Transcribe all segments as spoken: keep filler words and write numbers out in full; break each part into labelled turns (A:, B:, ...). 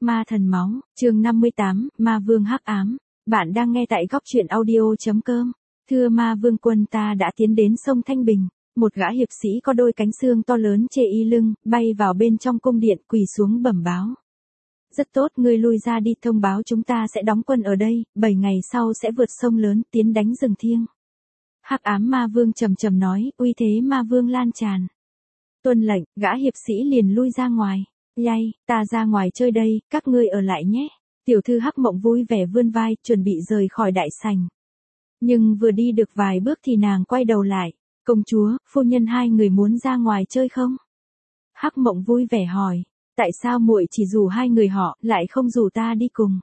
A: Ma thần máu, chương năm mươi tám, Ma Vương hắc ám. Bạn đang nghe tại góc truyện audio.com. Thưa Ma Vương quân, ta đã tiến đến sông Thanh Bình. Một gã hiệp sĩ có đôi cánh xương to lớn chê y lưng, bay vào bên trong cung điện, quỳ xuống bẩm báo. Rất tốt, ngươi lui ra đi, thông báo chúng ta sẽ đóng quân ở đây, bảy ngày sau sẽ vượt sông lớn, tiến đánh rừng thiêng. Hắc ám Ma Vương trầm trầm nói, uy thế Ma Vương lan tràn. Tuân lệnh, gã hiệp sĩ liền lui ra ngoài. Yay, ta ra ngoài chơi đây, các ngươi ở lại nhé. Tiểu thư Hắc Mộng vui vẻ vươn vai, chuẩn bị rời khỏi đại sảnh. Nhưng vừa đi được vài bước thì nàng quay đầu lại. Công chúa, phu nhân hai người muốn ra ngoài chơi không? Hắc Mộng vui vẻ hỏi. Tại sao muội chỉ rủ hai người họ, lại không rủ ta đi cùng?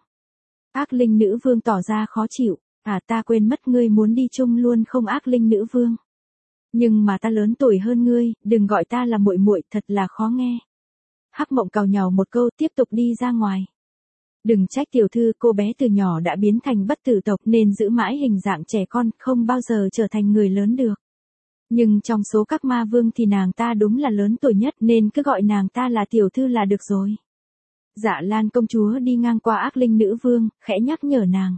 A: Ác linh nữ vương tỏ ra khó chịu. À, ta quên mất, ngươi muốn đi chung luôn không ác linh nữ vương? Nhưng mà ta lớn tuổi hơn ngươi, đừng gọi ta là muội muội, thật là khó nghe. Hắc Mộng càu nhàu một câu, tiếp tục đi ra ngoài. Đừng trách tiểu thư, cô bé từ nhỏ đã biến thành bất tử tộc nên giữ mãi hình dạng trẻ con, không bao giờ trở thành người lớn được. Nhưng trong số các ma vương thì nàng ta đúng là lớn tuổi nhất nên cứ gọi nàng ta là tiểu thư là được rồi. Dạ Lan công chúa đi ngang qua ác linh nữ vương, khẽ nhắc nhở nàng.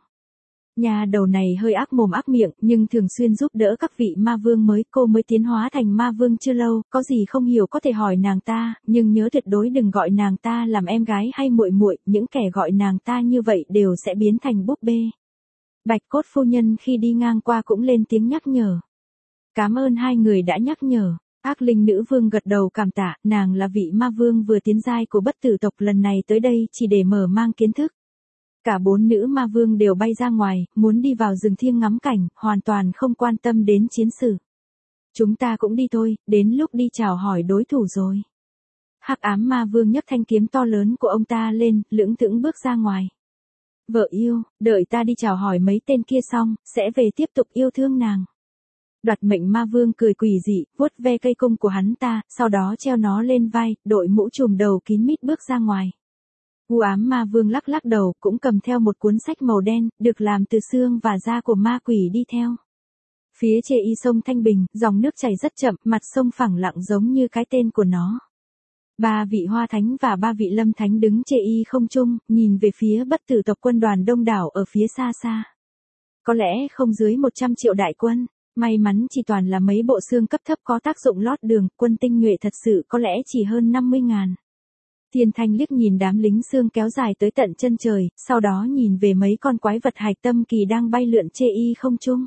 A: Nhà đầu này hơi ác mồm ác miệng nhưng thường xuyên giúp đỡ các vị ma vương mới, cô mới tiến hóa thành ma vương chưa lâu, có gì không hiểu có thể hỏi nàng ta, nhưng nhớ tuyệt đối đừng gọi nàng ta làm em gái hay muội muội, những kẻ gọi nàng ta như vậy đều sẽ biến thành búp bê. Bạch Cốt phu nhân khi đi ngang qua cũng lên tiếng nhắc nhở. Cảm ơn hai người đã nhắc nhở. Ác linh nữ vương gật đầu cảm tạ, nàng là vị ma vương vừa tiến giai của bất tử tộc, lần này tới đây chỉ để mở mang kiến thức. Cả bốn nữ ma vương đều bay ra ngoài, muốn đi vào rừng thiêng ngắm cảnh, hoàn toàn không quan tâm đến chiến sự. Chúng ta cũng đi thôi, đến lúc đi chào hỏi đối thủ rồi. Hắc ám ma vương nhấc thanh kiếm to lớn của ông ta lên, lững thững bước ra ngoài. Vợ yêu, đợi ta đi chào hỏi mấy tên kia xong, sẽ về tiếp tục yêu thương nàng. Đoạt mệnh ma vương cười quỷ dị, vuốt ve cây cung của hắn ta, sau đó treo nó lên vai, đội mũ trùm đầu kín mít bước ra ngoài. U ám ma vương lắc lắc đầu, cũng cầm theo một cuốn sách màu đen, được làm từ xương và da của ma quỷ đi theo. Phía chê y sông Thanh Bình, dòng nước chảy rất chậm, mặt sông phẳng lặng giống như cái tên của nó. Ba vị hoa thánh và ba vị lâm thánh đứng chê y không trung, nhìn về phía bất tử tộc quân đoàn đông đảo ở phía xa xa. Có lẽ không dưới một trăm triệu đại quân, may mắn chỉ toàn là mấy bộ xương cấp thấp có tác dụng lót đường, quân tinh nhuệ thật sự có lẽ chỉ hơn năm mươi ngàn. Thiên Thanh liếc nhìn đám lính xương kéo dài tới tận chân trời, sau đó nhìn về mấy con quái vật hạch tâm kỳ đang bay lượn chê y không trung.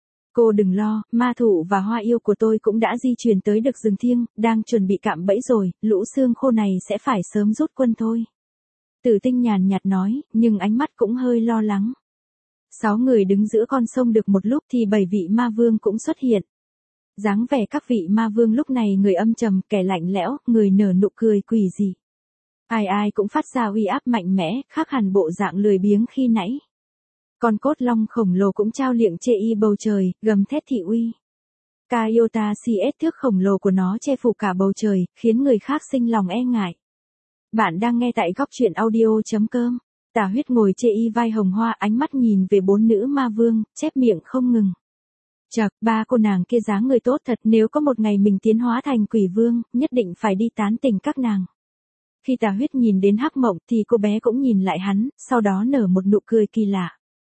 A: Cô đừng lo, ma thụ và hoa yêu của tôi cũng đã di chuyển tới được rừng thiêng, đang chuẩn bị cạm bẫy rồi, lũ xương khô này sẽ phải sớm rút quân thôi. Tử Tinh nhàn nhạt nói, nhưng ánh mắt cũng hơi lo lắng. Sáu người đứng giữa con sông được một lúc thì bảy vị ma vương cũng xuất hiện. Dáng vẻ các vị ma vương lúc này người âm trầm, kẻ lạnh lẽo, người nở nụ cười quỷ dị. Ai ai cũng phát ra uy áp mạnh mẽ, khác hẳn bộ dạng lười biếng khi nãy. Con cốt long khổng lồ cũng trao liệng chê y bầu trời, gầm thét thị uy. Kaiota xê ét thước khổng lồ của nó che phủ cả bầu trời, khiến người khác sinh lòng e ngại. Bạn đang nghe tại góc truyện audio.com. Tà Huyết ngồi chê y vai hồng hoa, ánh mắt nhìn về bốn nữ ma vương, chép miệng không ngừng. Chậc, ba cô nàng kia dáng người tốt thật, nếu có một ngày mình tiến hóa thành quỷ vương, nhất định phải đi tán tỉnh các nàng. Khi Tà Huyết nhìn đến Hắc Mộng thì cô bé cũng nhìn lại hắn, sau đó nở một nụ cười kỳ lạ.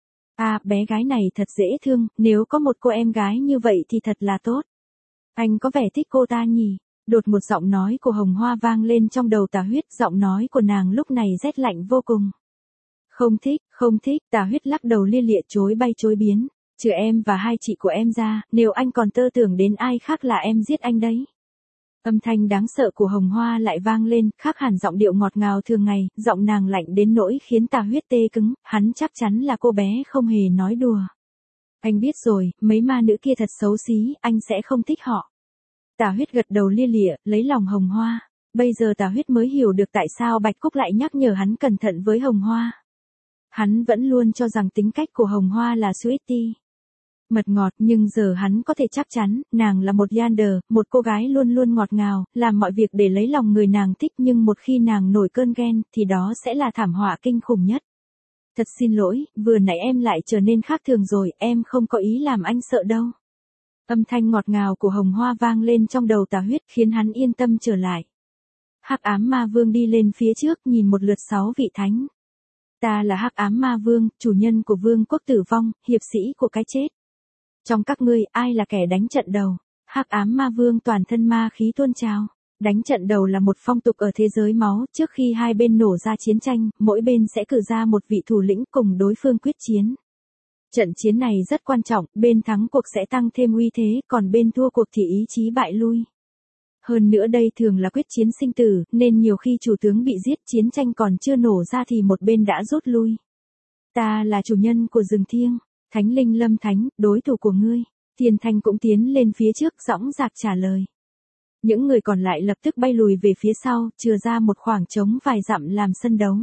A: À, bé gái này thật dễ thương, nếu có một cô em gái như vậy thì thật là tốt. Anh có vẻ thích cô ta nhỉ? Đột một giọng nói của Hồng Hoa vang lên trong đầu Tà Huyết, giọng nói của nàng lúc này rét lạnh vô cùng. Không thích, không thích, Tà Huyết lắc đầu lia lịa chối bay chối biến. Trừ em và hai chị của em ra, nếu anh còn tơ tưởng đến ai khác là em giết anh đấy. Âm thanh đáng sợ của Hồng Hoa lại vang lên, khác hẳn giọng điệu ngọt ngào thường ngày, giọng nàng lạnh đến nỗi khiến Tà Huyết tê cứng, hắn chắc chắn là cô bé không hề nói đùa. Anh biết rồi, mấy ma nữ kia thật xấu xí, anh sẽ không thích họ. Tà Huyết gật đầu lia lịa, lấy lòng Hồng Hoa. Bây giờ Tà Huyết mới hiểu được tại sao Bạch Cúc lại nhắc nhở hắn cẩn thận với Hồng Hoa. Hắn vẫn luôn cho rằng tính cách của Hồng Hoa là sweetie, mật ngọt, nhưng giờ hắn có thể chắc chắn, nàng là một Yander, một cô gái luôn luôn ngọt ngào, làm mọi việc để lấy lòng người nàng thích, nhưng một khi nàng nổi cơn ghen, thì đó sẽ là thảm họa kinh khủng nhất. Thật xin lỗi, vừa nãy em lại trở nên khác thường rồi, em không có ý làm anh sợ đâu. Âm thanh ngọt ngào của Hồng Hoa vang lên trong đầu Tà Huyết, khiến hắn yên tâm trở lại. Hắc ám ma vương đi lên phía trước nhìn một lượt sáu vị thánh. Ta là Hắc ám ma vương, chủ nhân của vương quốc tử vong, hiệp sĩ của cái chết. Trong các ngươi, ai là kẻ đánh trận đầu? Hắc ám ma vương toàn thân ma khí tuôn trào. Đánh trận đầu là một phong tục ở thế giới máu, trước khi hai bên nổ ra chiến tranh, mỗi bên sẽ cử ra một vị thủ lĩnh cùng đối phương quyết chiến. Trận chiến này rất quan trọng, bên thắng cuộc sẽ tăng thêm uy thế, còn bên thua cuộc thì ý chí bại lui. Hơn nữa đây thường là quyết chiến sinh tử, nên nhiều khi chủ tướng bị giết, chiến tranh còn chưa nổ ra thì một bên đã rút lui. Ta là chủ nhân của rừng thiêng, Thánh Linh Lâm Thánh, đối thủ của ngươi. Thiên Thanh cũng tiến lên phía trước, dõng dạc trả lời. Những người còn lại lập tức bay lùi về phía sau, chừa ra một khoảng trống vài dặm làm sân đấu.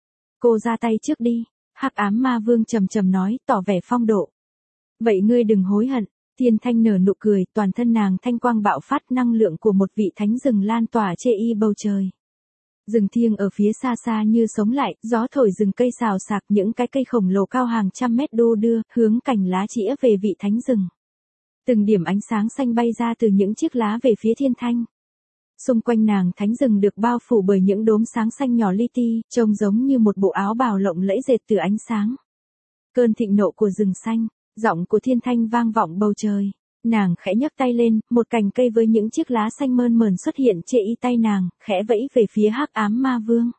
A: Cô ra tay trước đi, Hắc ám ma vương trầm trầm nói, tỏ vẻ phong độ. Vậy ngươi đừng hối hận. Thiên Thanh nở nụ cười, toàn thân nàng thanh quang bạo phát, năng lượng của một vị thánh rừng lan tỏa chê y bầu trời. Rừng thiêng ở phía xa xa như sống lại, gió thổi rừng cây xào xạc, những cái cây khổng lồ cao hàng trăm mét đô đưa, hướng cành lá chĩa về vị thánh rừng. Từng điểm ánh sáng xanh bay ra từ những chiếc lá về phía Thiên Thanh. Xung quanh nàng thánh rừng được bao phủ bởi những đốm sáng xanh nhỏ li ti, trông giống như một bộ áo bào lộng lẫy dệt từ ánh sáng. Cơn thịnh nộ của rừng xanh, giọng của Thiên Thanh vang vọng bầu trời. Nàng khẽ nhấc tay lên, một cành cây với những chiếc lá xanh mơn mởn xuất hiện trên y tay nàng, khẽ vẫy về phía Hắc ám ma vương.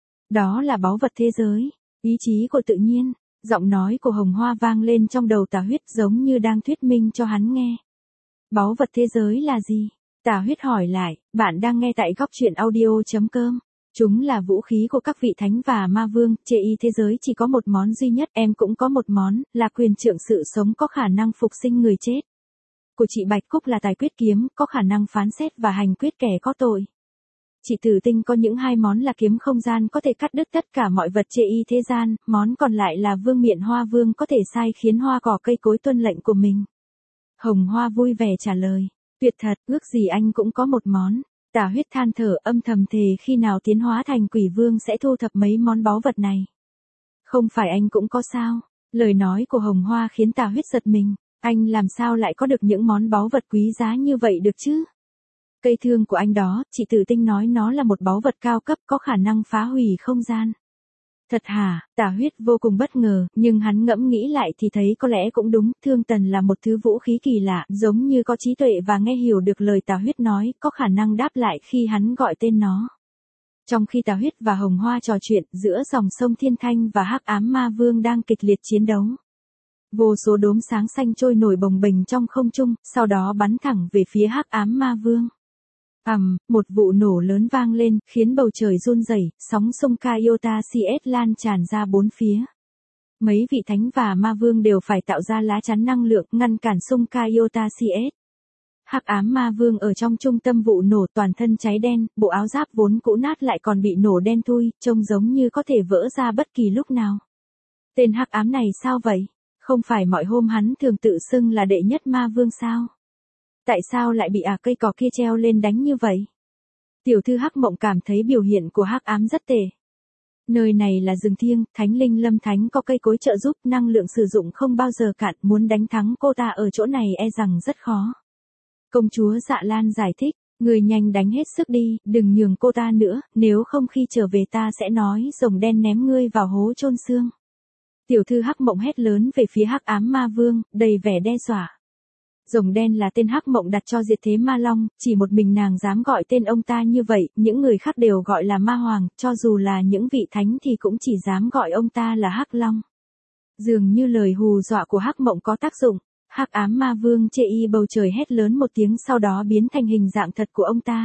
A: Đó là báu vật thế giới, ý chí của tự nhiên. Giọng nói của Hồng Hoa vang lên trong đầu Tà Huyết giống như đang thuyết minh cho hắn nghe. Báu vật thế giới là gì? Tà Huyết hỏi lại, bạn đang nghe tại góc truyện audio chấm com. Chúng là vũ khí của các vị thánh và ma vương, chê y thế giới chỉ có một món duy nhất, em cũng có một món, là quyền trượng sự sống có khả năng phục sinh người chết. Của chị Bạch Cúc là tài quyết kiếm, có khả năng phán xét và hành quyết kẻ có tội. Chị Tử Tinh có những hai món là kiếm không gian có thể cắt đứt tất cả mọi vật chê y thế gian, món còn lại là vương miện hoa vương có thể sai khiến hoa cỏ cây cối tuân lệnh của mình. Hồng Hoa vui vẻ trả lời, tuyệt thật, ước gì anh cũng có một món. Tà Huyết than thở âm thầm thề khi nào tiến hóa thành quỷ vương sẽ thu thập mấy món báu vật này. Không phải anh cũng có sao? Lời nói của Hồng Hoa khiến Tà Huyết giật mình, anh làm sao lại có được những món báu vật quý giá như vậy được chứ? Cây thương của anh đó, chị Tử Tinh nói nó là một báu vật cao cấp có khả năng phá hủy không gian. Thật hả? Tà Huyết vô cùng bất ngờ, nhưng hắn ngẫm nghĩ lại thì thấy có lẽ cũng đúng, thương tần là một thứ vũ khí kỳ lạ, giống như có trí tuệ và nghe hiểu được lời Tà Huyết nói, có khả năng đáp lại khi hắn gọi tên nó. Trong khi Tà Huyết và Hồng Hoa trò chuyện, giữa dòng sông Thiên Thanh và Hắc ám ma vương đang kịch liệt chiến đấu. Vô số đốm sáng xanh trôi nổi bồng bềnh trong không trung, sau đó bắn thẳng về phía Hắc ám ma vương. Ầm, um, một vụ nổ lớn vang lên, khiến bầu trời run rẩy, sóng sông Kaiota xê ét lan tràn ra bốn phía. Mấy vị thánh và ma vương đều phải tạo ra lá chắn năng lượng ngăn cản sông Kaiota xê ét. Hắc ám ma vương ở trong trung tâm vụ nổ, toàn thân cháy đen, bộ áo giáp vốn cũ nát lại còn bị nổ đen thui, trông giống như có thể vỡ ra bất kỳ lúc nào. Tên hắc ám này sao vậy? Không phải mọi hôm hắn thường tự xưng là đệ nhất ma vương sao? Tại sao lại bị à cây cỏ kia treo lên đánh như vậy? Tiểu thư Hắc Mộng cảm thấy biểu hiện của hắc ám rất tệ. Nơi này là rừng thiêng, Thánh Linh Lâm Thánh có cây cối trợ giúp, năng lượng sử dụng không bao giờ cạn, muốn đánh thắng cô ta ở chỗ này e rằng rất khó. Công chúa Dạ Lan giải thích, người nhanh đánh hết sức đi, đừng nhường cô ta nữa, nếu không khi trở về ta sẽ nói rồng đen ném ngươi vào hố chôn xương. Tiểu thư Hắc Mộng hét lớn về phía hắc ám ma vương, đầy vẻ đe dọa. Rồng đen là tên Hắc Mộng đặt cho Diệt Thế Ma Long, chỉ một mình nàng dám gọi tên ông ta như vậy, những người khác đều gọi là Ma Hoàng, cho dù là những vị thánh thì cũng chỉ dám gọi ông ta là Hắc Long. Dường như lời hù dọa của Hắc Mộng có tác dụng, hắc ám ma vương chê y bầu trời hét lớn một tiếng sau đó biến thành hình dạng thật của ông ta.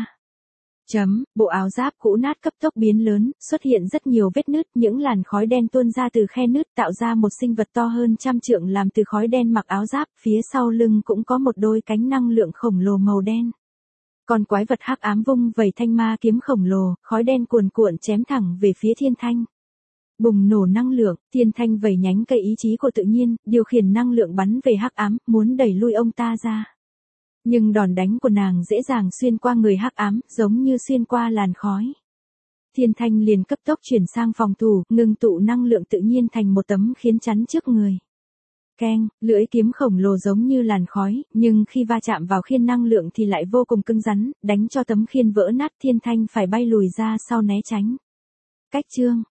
A: Chấm, bộ áo giáp cũ nát cấp tốc biến lớn, xuất hiện rất nhiều vết nứt, những làn khói đen tuôn ra từ khe nứt tạo ra một sinh vật to hơn trăm trượng làm từ khói đen mặc áo giáp, phía sau lưng cũng có một đôi cánh năng lượng khổng lồ màu đen. Còn quái vật hắc ám vung vẩy thanh ma kiếm khổng lồ, khói đen cuồn cuộn chém thẳng về phía Thiên Thanh. Bùng nổ năng lượng, Thiên Thanh vẩy nhánh cây ý chí của tự nhiên, điều khiển năng lượng bắn về hắc ám, muốn đẩy lui ông ta ra. Nhưng đòn đánh của nàng dễ dàng xuyên qua người hắc ám, giống như xuyên qua làn khói. Thiên Thanh liền cấp tốc chuyển sang phòng thủ, ngừng tụ năng lượng tự nhiên thành một tấm khiến chắn trước người. Keng, lưỡi kiếm khổng lồ giống như làn khói, nhưng khi va chạm vào khiên năng lượng thì lại vô cùng cứng rắn, đánh cho tấm khiên vỡ nát, Thiên Thanh phải bay lùi ra sau né tránh. Cách chương